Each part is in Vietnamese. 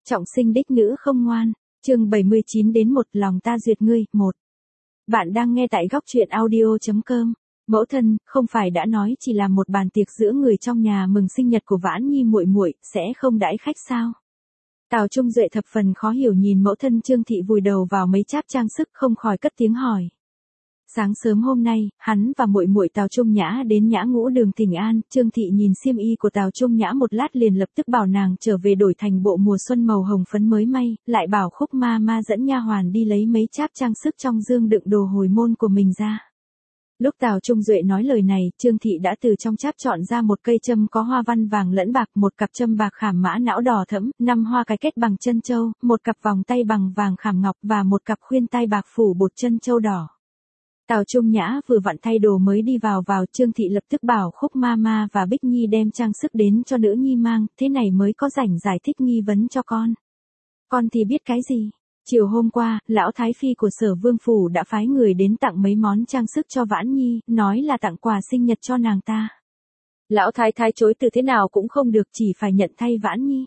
Trọng sinh đích nữ không ngoan, chương 79 đến 1 lòng ta duyệt ngươi, 1. Bạn đang nghe tại góc truyện audio.com. Mẫu thân, không phải đã nói chỉ là một bàn tiệc giữa người trong nhà mừng sinh nhật của Vãn Nhi muội muội, sẽ không đãi khách sao? Tào Trung Duệ thập phần khó hiểu nhìn mẫu thân Trương Thị vùi đầu vào mấy cháp trang sức không khỏi cất tiếng hỏi. Sáng sớm hôm nay, hắn và muội muội Tào Trung Nhã đến Nhã Ngũ Đường thỉnh an, Trương Thị nhìn xiêm y của Tào Trung Nhã một lát liền lập tức bảo nàng trở về đổi thành bộ mùa xuân màu hồng phấn mới may, lại bảo Khúc ma dẫn nha hoàn đi lấy mấy cháp trang sức trong dương đựng đồ hồi môn của mình ra. Lúc Tào Trung Duệ nói lời này, Trương Thị đã từ trong cháp chọn ra một cây châm có hoa văn vàng lẫn bạc, một cặp châm bạc khảm mã não đỏ thẫm, 5 hoa cái kết bằng chân châu, một cặp vòng tay bằng vàng khảm ngọc và một cặp khuyên tai bạc phủ bột chân châu đỏ. Tào Trung Nhã vừa vặn thay đồ mới đi vào Trương Thị lập tức bảo Khúc ma và Bích Nhi đem trang sức đến cho nữ nhi mang, thế này mới có rảnh giải thích nghi vấn cho con. Con thì biết cái gì? Chiều hôm qua, lão thái phi của Sở Vương phủ đã phái người đến tặng mấy món trang sức cho Vãn Nhi, nói là tặng quà sinh nhật cho nàng ta. Lão thái thái chối từ thế nào cũng không được, chỉ phải nhận thay Vãn Nhi.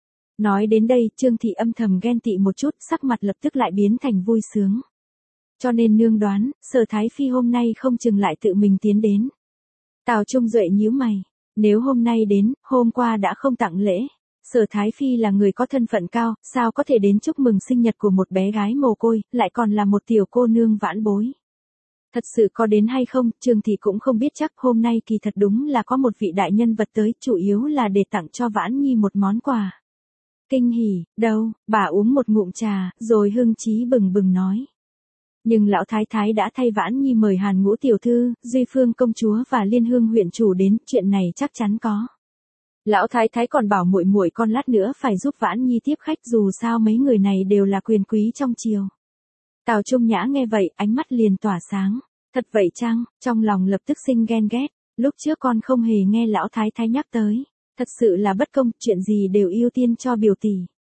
Nói đến đây, Trương Thị âm thầm ghen tị một chút, sắc mặt lập tức lại biến thành vui sướng. Cho nên nương đoán, Sở Thái Phi hôm nay không chừng lại tự mình tiến đến. Tào Trung Duệ nhíu mày, nếu hôm nay đến, hôm qua đã không tặng lễ. Sở Thái Phi là người có thân phận cao, sao có thể đến chúc mừng sinh nhật của một bé gái mồ côi, lại còn là một tiểu cô nương vãn bối. Thật sự có đến hay không, Trương Thị cũng không biết chắc, hôm nay kỳ thật đúng là có một vị đại nhân vật tới, chủ yếu là để tặng cho Vãn Nhi một món quà. Kinh hỉ, đâu, bà uống một ngụm trà, rồi hưng chí bừng bừng nói. Nhưng lão thái thái đã thay Vãn Nhi mời Hàn Ngũ tiểu thư, Duy Phương công chúa và Liên Hương huyện chủ đến, chuyện này chắc chắn có. Lão thái thái còn bảo muội muội con lát nữa phải giúp Vãn Nhi tiếp khách, dù sao mấy người này đều là quyền quý trong triều. Tào Trung Nhã nghe vậy, ánh mắt liền tỏa sáng. Thật vậy chăng? Trong lòng lập tức sinh ghen ghét. Lúc trước con không hề nghe lão thái thái nhắc tới. Thật sự là bất công, chuyện gì đều ưu tiên cho biểu tỷ.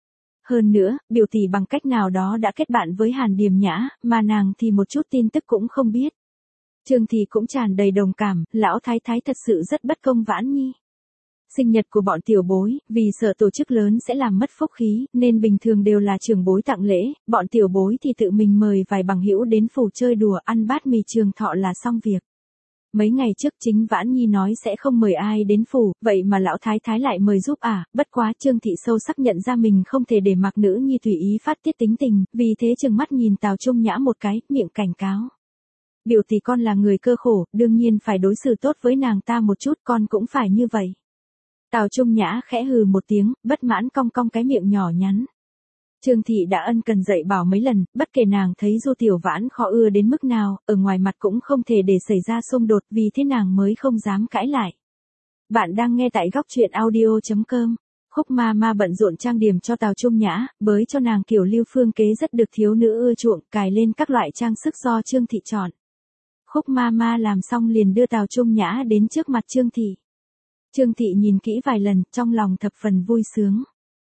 Hơn nữa, biểu tỷ bằng cách nào đó đã kết bạn với Hàn Điềm Nhã, mà nàng thì một chút tin tức cũng không biết. Trương Thị cũng tràn đầy đồng cảm, lão thái thái thật sự rất bất công Vãn Nhi. Sinh nhật của bọn tiểu bối, vì sợ tổ chức lớn sẽ làm mất phúc khí, nên bình thường đều là trưởng bối tặng lễ, bọn tiểu bối thì tự mình mời vài bằng hữu đến phủ chơi đùa ăn bát mì trường thọ là xong việc. Mấy ngày trước chính Vãn Nhi nói sẽ không mời ai đến phủ, vậy mà lão thái thái lại mời giúp bất quá Trương Thị sâu sắc nhận ra mình không thể để mặc nữ nhi tùy ý phát tiết tính tình, vì thế trừng mắt nhìn Tào Trung Nhã một cái, miệng cảnh cáo. Biểu tỷ con là người cơ khổ, đương nhiên phải đối xử tốt với nàng ta một chút, con cũng phải như vậy. Tào Trung Nhã khẽ hừ một tiếng, bất mãn cong cong cái miệng nhỏ nhắn. Trương Thị đã ân cần dạy bảo mấy lần, bất kể nàng thấy Du Tiểu Vãn khó ưa đến mức nào, ở ngoài mặt cũng không thể để xảy ra xung đột, vì thế nàng mới không dám cãi lại. Bạn đang nghe tại góc truyện audio.com. Khúc ma bận rộn trang điểm cho Tào Trung Nhã, bới cho nàng kiểu lưu phương kế rất được thiếu nữ ưa chuộng, cài lên các loại trang sức do Trương Thị chọn. Khúc ma làm xong liền đưa Tào Trung Nhã đến trước mặt Trương Thị. Trương Thị nhìn kỹ vài lần, trong lòng thập phần vui sướng.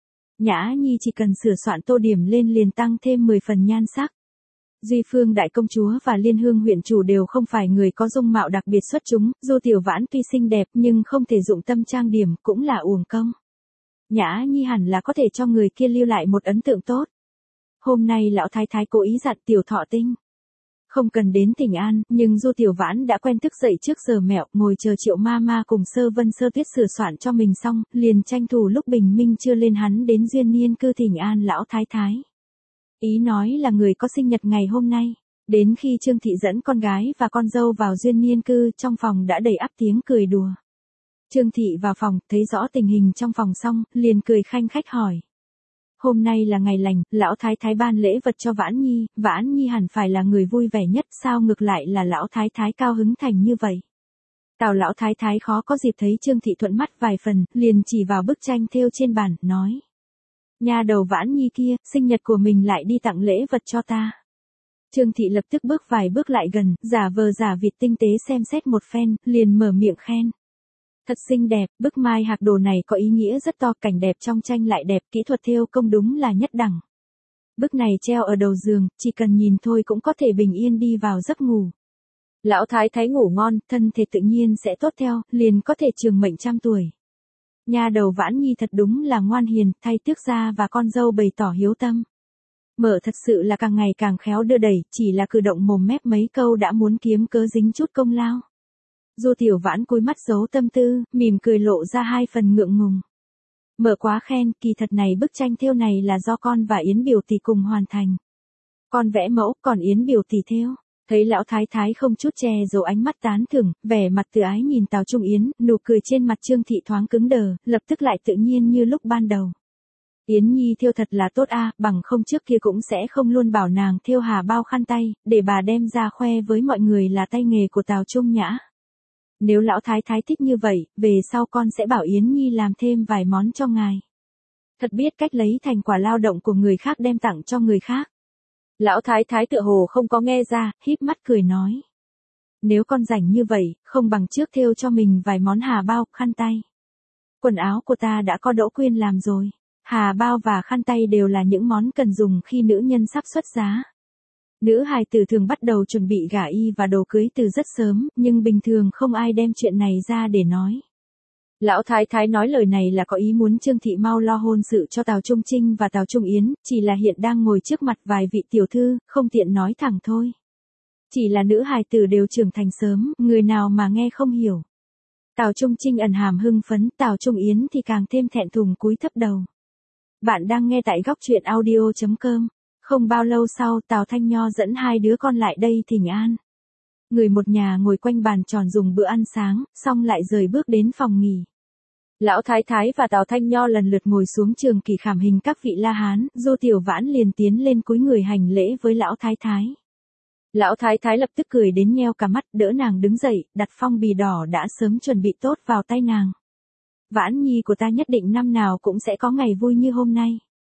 Nhã Nhi chỉ cần sửa soạn tô điểm lên liền tăng thêm 10 phần nhan sắc. Duy Phương đại công chúa và Liên Hương huyện chủ đều không phải người có dung mạo đặc biệt xuất chúng, dù Tiểu Vãn tuy xinh đẹp nhưng không thể dụng tâm trang điểm, cũng là uổng công. Nhã Nhi hẳn là có thể cho người kia lưu lại một ấn tượng tốt. Hôm nay lão thái thái cố ý dặn Tiểu Thọ Tinh. Không cần đến thỉnh an, nhưng Du Tiểu Vãn đã quen thức dậy trước giờ mẹo, ngồi chờ Triệu ma cùng Sơ Vân Sơ Tuyết sửa soạn cho mình xong, liền tranh thủ lúc bình minh chưa lên hắn đến Duyên Niên cư thỉnh an lão thái thái. Ý nói là người có sinh nhật ngày hôm nay. Đến khi Trương Thị dẫn con gái và con dâu vào Duyên Niên cư, trong phòng đã đầy ắp tiếng cười đùa. Trương Thị vào phòng, thấy rõ tình hình trong phòng xong, liền cười khanh khách hỏi. Hôm nay là ngày lành, lão thái thái ban lễ vật cho Vãn Nhi hẳn phải là người vui vẻ nhất, sao ngược lại là lão thái thái cao hứng thành như vậy. Tào lão thái thái khó có dịp thấy Trương Thị thuận mắt vài phần, liền chỉ vào bức tranh thêu trên bàn, nói. Nha đầu Vãn Nhi kia, sinh nhật của mình lại đi tặng lễ vật cho ta. Trương Thị lập tức bước vài bước lại gần, giả vờ giả vịt tinh tế xem xét một phen, liền mở miệng khen. Thật xinh đẹp, bức mai hạc đồ này có ý nghĩa rất to, cảnh đẹp trong tranh lại đẹp, kỹ thuật thêu công đúng là nhất đẳng. Bức này treo ở đầu giường, chỉ cần nhìn thôi cũng có thể bình yên đi vào giấc ngủ. Lão thái thái ngủ ngon, thân thể tự nhiên sẽ tốt theo, liền có thể trường mệnh trăm tuổi. Nha đầu Vãn Nhi thật đúng là ngoan hiền, thay tước gia và con dâu bày tỏ hiếu tâm. Mở thật sự là càng ngày càng khéo đưa đẩy, chỉ là cử động mồm mép mấy câu đã muốn kiếm cớ dính chút công lao. Du Tiểu Vãn cúi mắt giấu tâm tư, mỉm cười lộ ra 2 phần ngượng ngùng. Mở quá khen, kỳ thật này bức tranh thêu này là do con và Yến biểu tỷ cùng hoàn thành. Con vẽ mẫu, còn Yến biểu tỷ thêu. Thấy lão thái thái không chút che giấu ánh mắt tán thưởng, vẻ mặt từ ái nhìn Tào Trung Yến, nụ cười trên mặt Trương Thị thoáng cứng đờ, lập tức lại tự nhiên như lúc ban đầu. Yến Nhi thêu thật là tốt a, bằng không trước kia cũng sẽ không luôn bảo nàng thêu hà bao khăn tay, để bà đem ra khoe với mọi người là tay nghề của Tào Trung Nhã. Nếu lão thái thái thích như vậy, về sau con sẽ bảo Yến Nhi làm thêm vài món cho ngài. Thật biết cách lấy thành quả lao động của người khác đem tặng cho người khác. Lão thái thái tựa hồ không có nghe ra, híp mắt cười nói. Nếu con rảnh như vậy, không bằng trước thêu cho mình vài món hà bao, khăn tay. Quần áo của ta đã có Đỗ Quyên làm rồi. Hà bao và khăn tay đều là những món cần dùng khi nữ nhân sắp xuất giá. Nữ hài tử thường bắt đầu chuẩn bị gả y và đồ cưới từ rất sớm, nhưng bình thường không ai đem chuyện này ra để nói. Lão thái thái nói lời này là có ý muốn Trương Thị mau lo hôn sự cho Tào Trung Trinh và Tào Trung Yến, chỉ là hiện đang ngồi trước mặt vài vị tiểu thư, không tiện nói thẳng thôi. Chỉ là nữ hài tử đều trưởng thành sớm, người nào mà nghe không hiểu. Tào Trung Trinh ẩn hàm hưng phấn, Tào Trung Yến thì càng thêm thẹn thùng cúi thấp đầu. Bạn đang nghe tại góc truyện audio.com. Không bao lâu sau, Tào Thanh Nho dẫn 2 đứa con lại đây thỉnh an. Người một nhà ngồi quanh bàn tròn dùng bữa ăn sáng, xong lại rời bước đến phòng nghỉ. Lão thái thái và Tào Thanh Nho lần lượt ngồi xuống trường kỳ khảm hình các vị La Hán, Du Tiểu Vãn liền tiến lên cúi người hành lễ với lão thái thái. Lão thái thái lập tức cười đến nheo cả mắt, đỡ nàng đứng dậy, đặt phong bì đỏ đã sớm chuẩn bị tốt vào tay nàng. Vãn Nhi của ta nhất định năm nào cũng sẽ có ngày vui như hôm nay.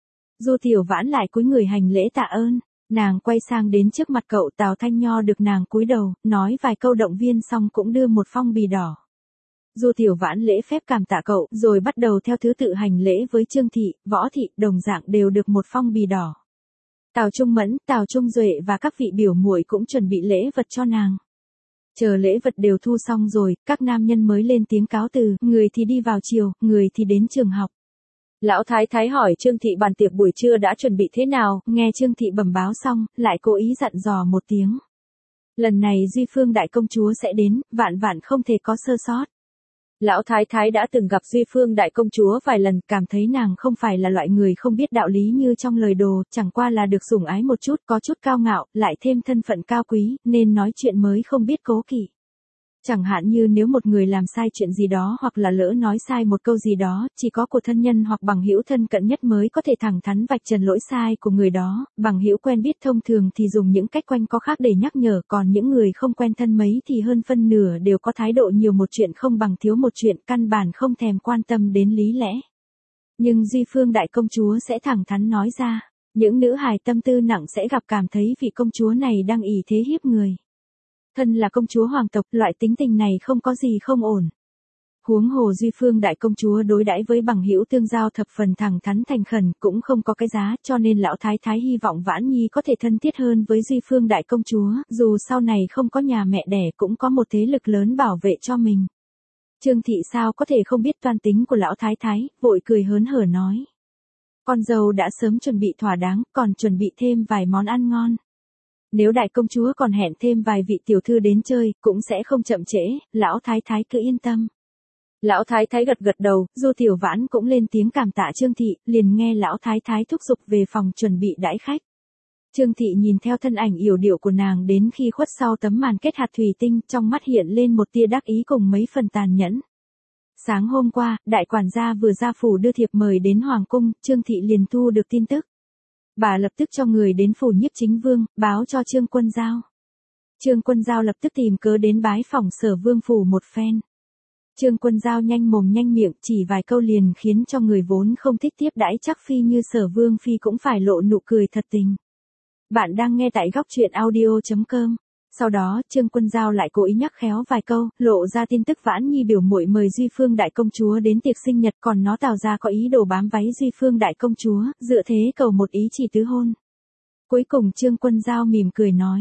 Du Tiểu Vãn lại cúi người hành lễ tạ ơn, nàng quay sang đến trước mặt cậu Tào Thanh Nho được nàng cúi đầu, nói vài câu động viên xong cũng đưa một phong bì đỏ. Du Tiểu Vãn lễ phép cảm tạ cậu, rồi bắt đầu theo thứ tự hành lễ với Trương Thị, Võ Thị, đồng dạng đều được một phong bì đỏ. Tào Trung Mẫn, Tào Trung Duệ và các vị biểu muội cũng chuẩn bị lễ vật cho nàng. Chờ lễ vật đều thu xong rồi, các nam nhân mới lên tiếng cáo từ, người thì đi vào chiều, người thì đến trường học. Lão thái thái hỏi Trương Thị bàn tiệc buổi trưa đã chuẩn bị thế nào, nghe Trương Thị bẩm báo xong, lại cố ý dặn dò một tiếng. Lần này Duy Phương đại công chúa sẽ đến, vạn vạn không thể có sơ sót. Lão thái thái đã từng gặp Duy Phương đại công chúa vài lần, cảm thấy nàng không phải là loại người không biết đạo lý như trong lời đồ, chẳng qua là được sủng ái một chút, có chút cao ngạo, lại thêm thân phận cao quý, nên nói chuyện mới không biết cố kỵ. Chẳng hạn như nếu một người làm sai chuyện gì đó hoặc là lỡ nói sai một câu gì đó, chỉ có của thân nhân hoặc bằng hữu thân cận nhất mới có thể thẳng thắn vạch trần lỗi sai của người đó, bằng hữu quen biết thông thường thì dùng những cách quanh co khác để nhắc nhở, còn những người không quen thân mấy thì hơn phân nửa đều có thái độ nhiều một chuyện không bằng thiếu một chuyện, căn bản không thèm quan tâm đến lý lẽ. Nhưng Duy Phương đại công chúa sẽ thẳng thắn nói ra, những nữ hài tâm tư nặng sẽ gặp cảm thấy vị công chúa này đang ỷ thế hiếp người. Thân là công chúa hoàng tộc, loại tính tình này không có gì không ổn. Huống hồ Duy Phương đại công chúa đối đãi với bằng hữu tương giao thập phần thẳng thắn thành khẩn, cũng không có cái giá, cho nên lão thái thái hy vọng Vãn Nhi có thể thân thiết hơn với Duy Phương đại công chúa, dù sau này không có nhà mẹ đẻ cũng có một thế lực lớn bảo vệ cho mình. Trương Thị sao có thể không biết toan tính của lão thái thái, vội cười hớn hở nói. Con dâu đã sớm chuẩn bị thỏa đáng, còn chuẩn bị thêm vài món ăn ngon. Nếu đại công chúa còn hẹn thêm vài vị tiểu thư đến chơi, cũng sẽ không chậm trễ, lão thái thái cứ yên tâm. Lão thái thái gật gật đầu, Du Tiểu Vãn cũng lên tiếng cảm tạ Trương Thị, liền nghe lão thái thái thúc giục về phòng chuẩn bị đãi khách. Trương Thị nhìn theo thân ảnh yểu điệu của nàng đến khi khuất sau tấm màn kết hạt thủy tinh, trong mắt hiện lên một tia đắc ý cùng mấy phần tàn nhẫn. Sáng hôm qua, đại quản gia vừa ra phủ đưa thiệp mời đến Hoàng cung, Trương Thị liền thu được tin tức. Bà lập tức cho người đến phủ Nhiếp Chính Vương, báo cho Trương Quân Giao. Trương Quân Giao lập tức tìm cớ đến bái phỏng Sở Vương phủ một phen. Trương Quân Giao nhanh mồm nhanh miệng, chỉ vài câu liền khiến cho người vốn không thích tiếp đãi chắc phi như Sở Vương phi cũng phải lộ nụ cười thật tình. Bạn đang nghe tại góc truyện audio.com. Sau đó, Trương Quân Giao lại cố ý nhắc khéo vài câu, lộ ra tin tức Vãn Nhi biểu muội mời Duy Phương đại công chúa đến tiệc sinh nhật, còn nó Tào ra có ý đồ bám váy Duy Phương đại công chúa, dựa thế cầu một ý chỉ tứ hôn. Cuối cùng Trương Quân Giao mỉm cười nói,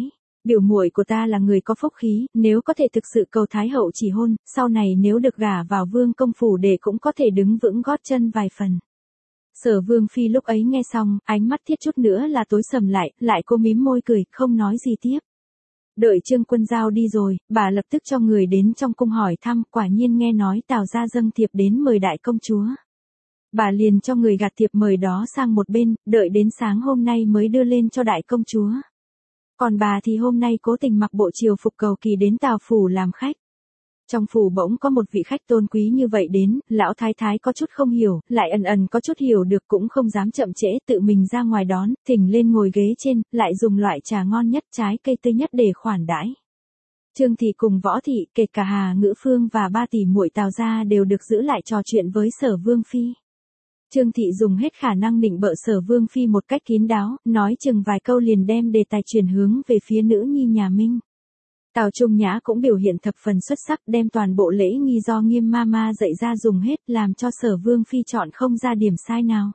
Biểu muội của ta là người có phúc khí, nếu có thể thực sự cầu Thái hậu chỉ hôn, sau này nếu được gả vào vương công phủ để cũng có thể đứng vững gót chân vài phần. Sở Vương Phi lúc ấy nghe xong, ánh mắt thiết chút nữa là tối sầm lại cô mím môi cười, không nói gì tiếp. Đợi Trương Quân Giao đi rồi, bà lập tức cho người đến trong cung hỏi thăm, quả nhiên nghe nói Tào gia dâng thiệp đến mời đại công chúa. Bà liền cho người gạt thiệp mời đó sang một bên, đợi đến sáng hôm nay mới đưa lên cho đại công chúa. Còn bà thì hôm nay cố tình mặc bộ triều phục cầu kỳ đến Tào phủ làm khách. Trong phủ bỗng có một vị khách tôn quý như vậy đến, lão thái thái có chút không hiểu, lại ẩn có chút hiểu được cũng không dám chậm trễ, tự mình ra ngoài đón, thỉnh lên ngồi ghế trên, lại dùng loại trà ngon nhất, trái cây tươi nhất để khoản đãi. Trương thị cùng Võ thị, kể cả Hà Ngữ Phương và ba tỷ muội Tào gia đều được giữ lại trò chuyện với Sở Vương Phi. Trương thị dùng hết khả năng nịnh bợ Sở Vương Phi một cách kín đáo, nói chừng vài câu liền đem đề tài chuyển hướng về phía nữ nhi nhà Minh. Tào Trung Nhã cũng biểu hiện thập phần xuất sắc, đem toàn bộ lễ nghi do Nghiêm Mama dạy ra dùng hết, làm cho Sở Vương Phi chọn không ra điểm sai nào.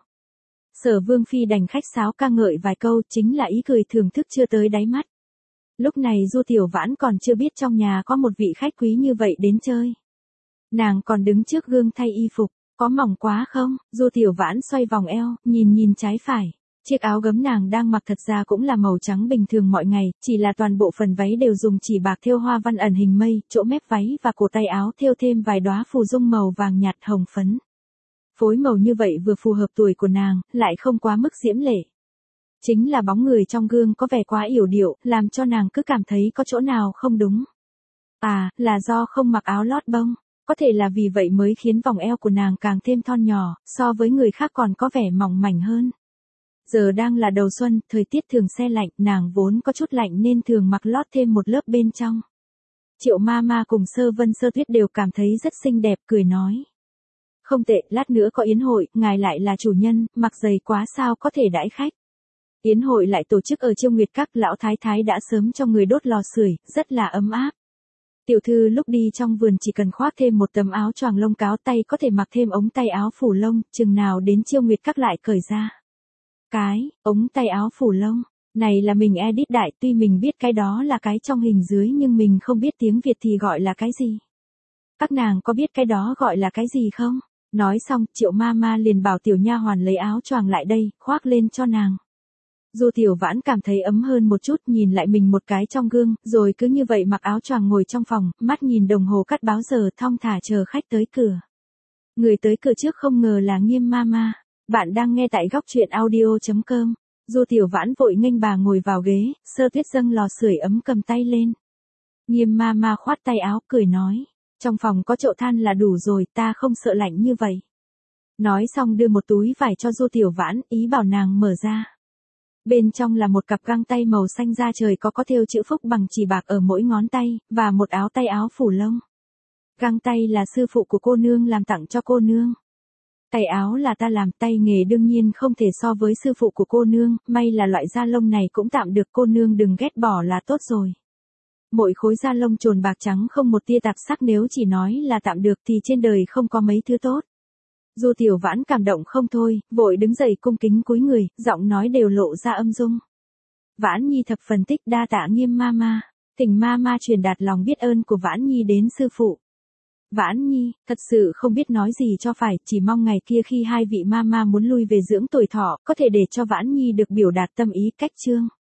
Sở Vương Phi đành khách sáo ca ngợi vài câu, chính là ý cười thưởng thức chưa tới đáy mắt. Lúc này Du Tiểu Vãn còn chưa biết trong nhà có một vị khách quý như vậy đến chơi. Nàng còn đứng trước gương thay y phục, có mỏng quá không? Du Tiểu Vãn xoay vòng eo, nhìn trái phải. Chiếc áo gấm nàng đang mặc thật ra cũng là màu trắng bình thường mọi ngày, chỉ là toàn bộ phần váy đều dùng chỉ bạc thêu hoa văn ẩn hình mây, chỗ mép váy và cổ tay áo thêu thêm vài đóa phù dung màu vàng nhạt hồng phấn. Phối màu như vậy vừa phù hợp tuổi của nàng, lại không quá mức diễm lệ. Chính là bóng người trong gương có vẻ quá yểu điệu, làm cho nàng cứ cảm thấy có chỗ nào không đúng. À, là do không mặc áo lót bông. Có thể là vì vậy mới khiến vòng eo của nàng càng thêm thon nhỏ, so với người khác còn có vẻ mỏng mảnh hơn. Giờ đang là đầu xuân, thời tiết thường se lạnh, nàng vốn có chút lạnh nên thường mặc lót thêm một lớp bên trong. Triệu Mama cùng Sơ Vân Sơ Tuyết đều cảm thấy rất xinh đẹp, cười nói. Không tệ, lát nữa có yến hội, ngài lại là chủ nhân, mặc dày quá sao có thể đãi khách. Yến hội lại tổ chức ở Chiêu Nguyệt Các, lão thái thái đã sớm cho người đốt lò sưởi, rất là ấm áp. Tiểu thư lúc đi trong vườn chỉ cần khoác thêm một tấm áo choàng lông cáo tay có thể mặc thêm ống tay áo phủ lông, chừng nào đến Chiêu Nguyệt Các lại cởi ra. Ống tay áo phủ lông, này là mình edit đại, tuy mình biết cái đó là cái trong hình dưới nhưng mình không biết tiếng Việt thì gọi là cái gì. Các nàng có biết cái đó gọi là cái gì không? Nói xong, Triệu Mama liền bảo tiểu nha hoàn lấy áo choàng lại đây, khoác lên cho nàng. Du Tiểu Vãn cảm thấy ấm hơn một chút, nhìn lại mình một cái trong gương, rồi cứ như vậy mặc áo choàng ngồi trong phòng, mắt nhìn đồng hồ cắt báo giờ thong thả chờ khách tới cửa. Người tới cửa trước không ngờ là Nghiêm Mama. Bạn đang nghe tại góc truyện audio.com. Du Tiểu Vãn vội nghênh bà ngồi vào ghế, Sơ Tuyết dâng lò sưởi ấm cầm tay lên. Nghiêm Mama khoát tay áo, cười nói. Trong phòng có chậu than là đủ rồi, ta không sợ lạnh như vậy. Nói xong đưa một túi vải cho Du Tiểu Vãn, ý bảo nàng mở ra. Bên trong là một cặp găng tay màu xanh da trời có thêu chữ phúc bằng chỉ bạc ở mỗi ngón tay, và một áo tay áo phủ lông. Găng tay là sư phụ của cô nương làm tặng cho cô nương. Tay áo là ta làm, tay nghề đương nhiên không thể so với sư phụ của cô nương, may là loại da lông này cũng tạm được, cô nương đừng ghét bỏ là tốt rồi. Mỗi khối da lông trồn bạc trắng không một tia tạp sắc, nếu chỉ nói là tạm được thì trên đời không có mấy thứ tốt. Du Tiểu Vãn cảm động không thôi, vội đứng dậy cung kính cúi người, giọng nói đều lộ ra âm dung. Vãn Nhi thập phần tích, đa tạ Nghiêm Mama, thỉnh Mama truyền đạt lòng biết ơn của Vãn Nhi đến sư phụ. Vãn Nhi, thật sự không biết nói gì cho phải, chỉ mong ngày kia khi hai vị Mama muốn lui về dưỡng tuổi thọ, có thể để cho Vãn Nhi được biểu đạt tâm ý cách chương.